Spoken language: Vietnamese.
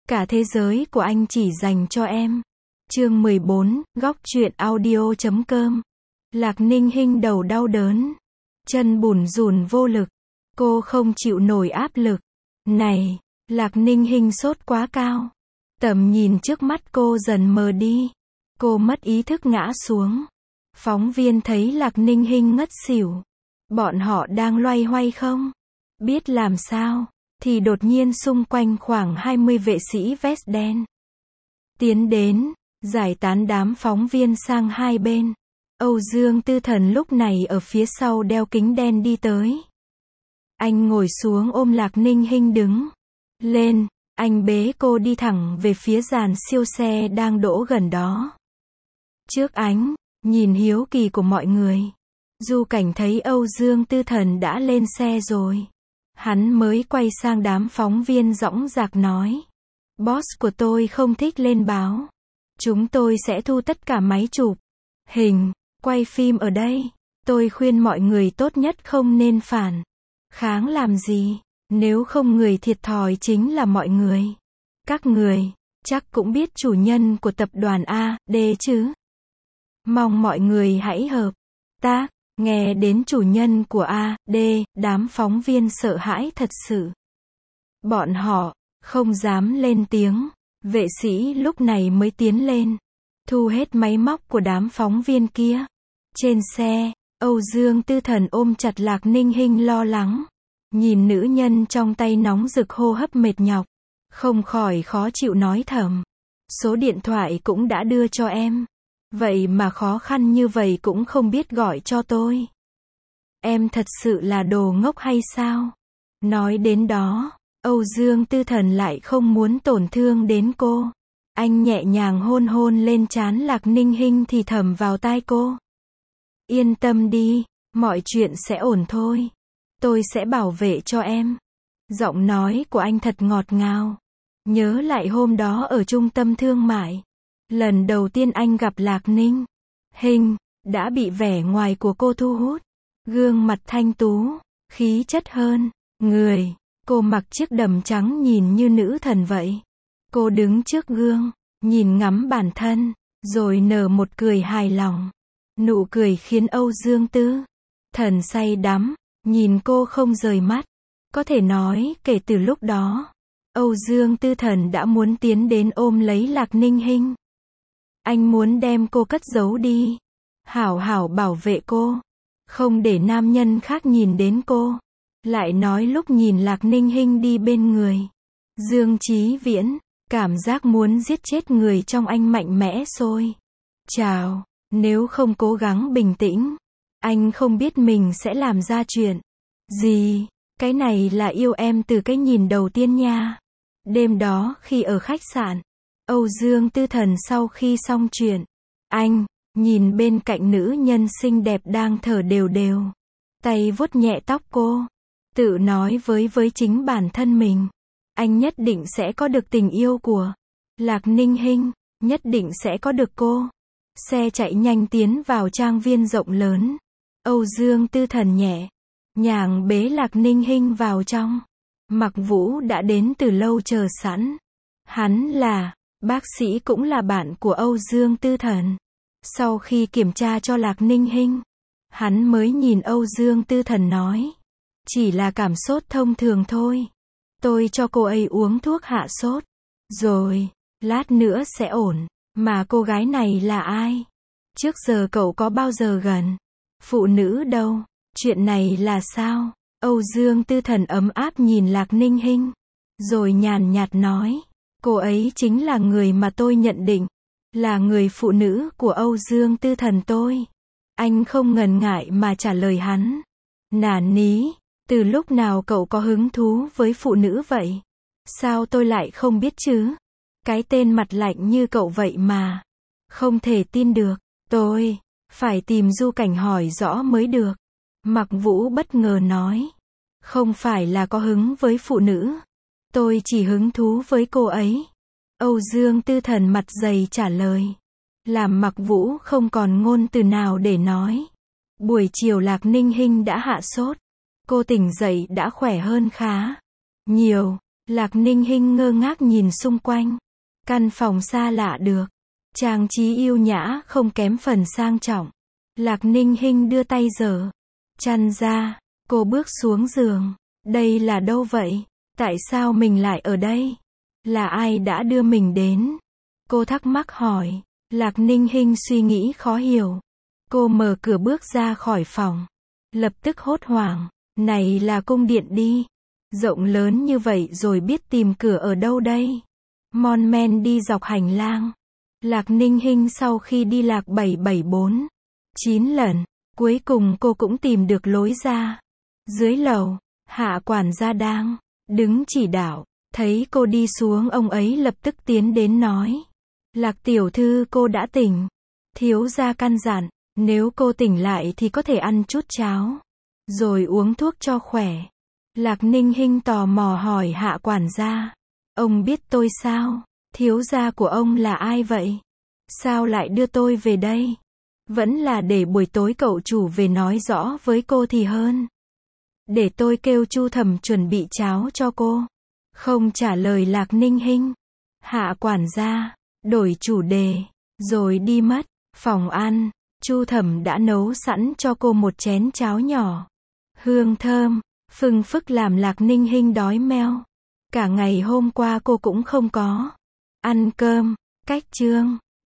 Cả thế giới của anh chỉ dành cho em. Chương 14, góc truyện audio.com. Lạc Ninh Hinh đầu đau đớn, chân bủn rủn vô lực. Cô không chịu nổi áp lực. Này, Lạc Ninh Hinh sốt quá cao. Tầm nhìn trước mắt cô dần mờ đi. Cô mất ý thức ngã xuống. Phóng viên thấy Lạc Ninh Hinh ngất xỉu. Bọn họ đang loay hoay không biết làm sao, thì đột nhiên xung quanh khoảng 20 vệ sĩ vest đen tiến đến, giải tán đám phóng viên sang hai bên. Âu Dương Tư Thần lúc này ở phía sau đeo kính đen đi tới. Anh ngồi xuống ôm Lạc Ninh Hinh đứng lên, anh bế cô đi thẳng về phía dàn siêu xe đang đỗ gần đó. Trước ánh nhìn hiếu kỳ của mọi người, Du Cảnh thấy Âu Dương Tư Thần đã lên xe rồi. Hắn mới quay sang đám phóng viên dõng dạc nói. Boss của tôi không thích lên báo. Chúng tôi sẽ thu tất cả máy chụp hình, quay phim ở đây. Tôi khuyên mọi người tốt nhất không nên phản kháng làm gì. Nếu không người thiệt thòi chính là mọi người. Các người chắc cũng biết chủ nhân của tập đoàn A, D chứ. Mong mọi người hãy hợp tác. Nghe đến chủ nhân của A, D, đám phóng viên sợ hãi thật sự. Bọn họ không dám lên tiếng. Vệ sĩ lúc này mới tiến lên, thu hết máy móc của đám phóng viên kia. Trên xe, Âu Dương Tư Thần ôm chặt Lạc Ninh Hinh lo lắng. Nhìn nữ nhân trong tay nóng rực hô hấp mệt nhọc, không khỏi khó chịu nói thầm. Số điện thoại cũng đã đưa cho em. Vậy mà khó khăn như vậy cũng không biết gọi cho tôi. Em thật sự là đồ ngốc hay sao? Nói đến đó, Âu Dương Tư Thần lại không muốn tổn thương đến cô. Anh nhẹ nhàng hôn hôn lên trán Lạc Ninh Hinh thì thầm vào tai cô. Yên tâm đi, mọi chuyện sẽ ổn thôi. Tôi sẽ bảo vệ cho em. Giọng nói của anh thật ngọt ngào. Nhớ lại hôm đó ở trung tâm thương mại. Lần đầu tiên anh gặp Lạc Ninh Hinh, đã bị vẻ ngoài của cô thu hút. Gương mặt thanh tú, khí chất hơn người. Cô mặc chiếc đầm trắng nhìn như nữ thần vậy. Cô đứng trước gương, nhìn ngắm bản thân, rồi nở một cười hài lòng. Nụ cười khiến Âu Dương Tư Thần say đắm, nhìn cô không rời mắt. Có thể nói, kể từ lúc đó, Âu Dương Tư Thần đã muốn tiến đến ôm lấy Lạc Ninh Hinh. Anh muốn đem cô cất giấu đi, hảo hảo bảo vệ cô, không để nam nhân khác nhìn đến cô. Lại nói lúc nhìn Lạc Ninh Hinh đi bên người Dương Chí Viễn, cảm giác muốn giết chết người trong anh mạnh mẽ sôi trào. Nếu không cố gắng bình tĩnh, anh không biết mình sẽ làm ra chuyện gì. Cái này là yêu em từ cái nhìn đầu tiên nha. Đêm đó khi ở khách sạn, Âu Dương Tư Thần sau khi xong chuyện, anh nhìn bên cạnh nữ nhân xinh đẹp đang thở đều đều, tay vuốt nhẹ tóc cô, tự nói với chính bản thân mình, anh nhất định sẽ có được tình yêu của Lạc Ninh Hinh, nhất định sẽ có được cô. Xe chạy nhanh tiến vào trang viên rộng lớn. Âu Dương Tư Thần nhẹ nhàng bế Lạc Ninh Hinh vào trong. Mặc Vũ đã đến từ lâu chờ sẵn. Hắn là bác sĩ cũng là bạn của Âu Dương Tư Thần. Sau khi kiểm tra cho Lạc Ninh Hinh, hắn mới nhìn Âu Dương Tư Thần nói. Chỉ là cảm sốt thông thường thôi. Tôi cho cô ấy uống thuốc hạ sốt. Rồi, lát nữa sẽ ổn. Mà cô gái này là ai? Trước giờ cậu có bao giờ gần phụ nữ đâu? Chuyện này là sao? Âu Dương Tư Thần ấm áp nhìn Lạc Ninh Hinh, rồi nhàn nhạt nói. Cô ấy chính là người mà tôi nhận định là người phụ nữ của Âu Dương Tư Thần tôi. Anh không ngần ngại mà trả lời hắn. Nản ní, từ lúc nào cậu có hứng thú với phụ nữ vậy? Sao tôi lại không biết chứ? Cái tên mặt lạnh như cậu vậy mà. Không thể tin được. Tôi phải tìm Du Cảnh hỏi rõ mới được. Mặc Vũ bất ngờ nói. Không phải là có hứng với phụ nữ. Tôi chỉ hứng thú với cô ấy. Âu Dương Tư Thần mặt dày trả lời. Làm Mặc Vũ không còn ngôn từ nào để nói. Buổi chiều Lạc Ninh Hinh đã hạ sốt. Cô tỉnh dậy đã khỏe hơn khá nhiều. Lạc Ninh Hinh ngơ ngác nhìn xung quanh. Căn phòng xa lạ được. Trang trí yêu nhã không kém phần sang trọng. Lạc Ninh Hinh đưa tay giở chăn ra. Cô bước xuống giường. Đây là đâu vậy? Tại sao mình lại ở đây? Là ai đã đưa mình đến? Cô thắc mắc hỏi. Lạc Ninh Hinh suy nghĩ khó hiểu. Cô mở cửa bước ra khỏi phòng. Lập tức hốt hoảng. Này là cung điện đi. Rộng lớn như vậy rồi biết tìm cửa ở đâu đây? Mon men đi dọc hành lang. Lạc Ninh Hinh sau khi đi lạc 774, 9 lần, cuối cùng cô cũng tìm được lối ra. Dưới lầu, Hạ quản gia đang đứng chỉ đạo, thấy cô đi xuống ông ấy lập tức tiến đến nói. Lạc tiểu thư cô đã tỉnh. Thiếu gia căn dặn, nếu cô tỉnh lại thì có thể ăn chút cháo, rồi uống thuốc cho khỏe. Lạc Ninh Hinh tò mò hỏi Hạ quản gia. Ông biết tôi sao? Thiếu gia của ông là ai vậy? Sao lại đưa tôi về đây? Vẫn là để buổi tối cậu chủ về nói rõ với cô thì hơn. Để tôi kêu Chu Thẩm chuẩn bị cháo cho cô. Không trả lời Lạc Ninh Hinh. Hạ quản gia đổi chủ đề, rồi đi mất. Phòng ăn, Chu Thẩm đã nấu sẵn cho cô một chén cháo nhỏ. Hương thơm, phừng phức làm Lạc Ninh Hinh đói meo. Cả ngày hôm qua cô cũng không có ăn cơm. Cách chương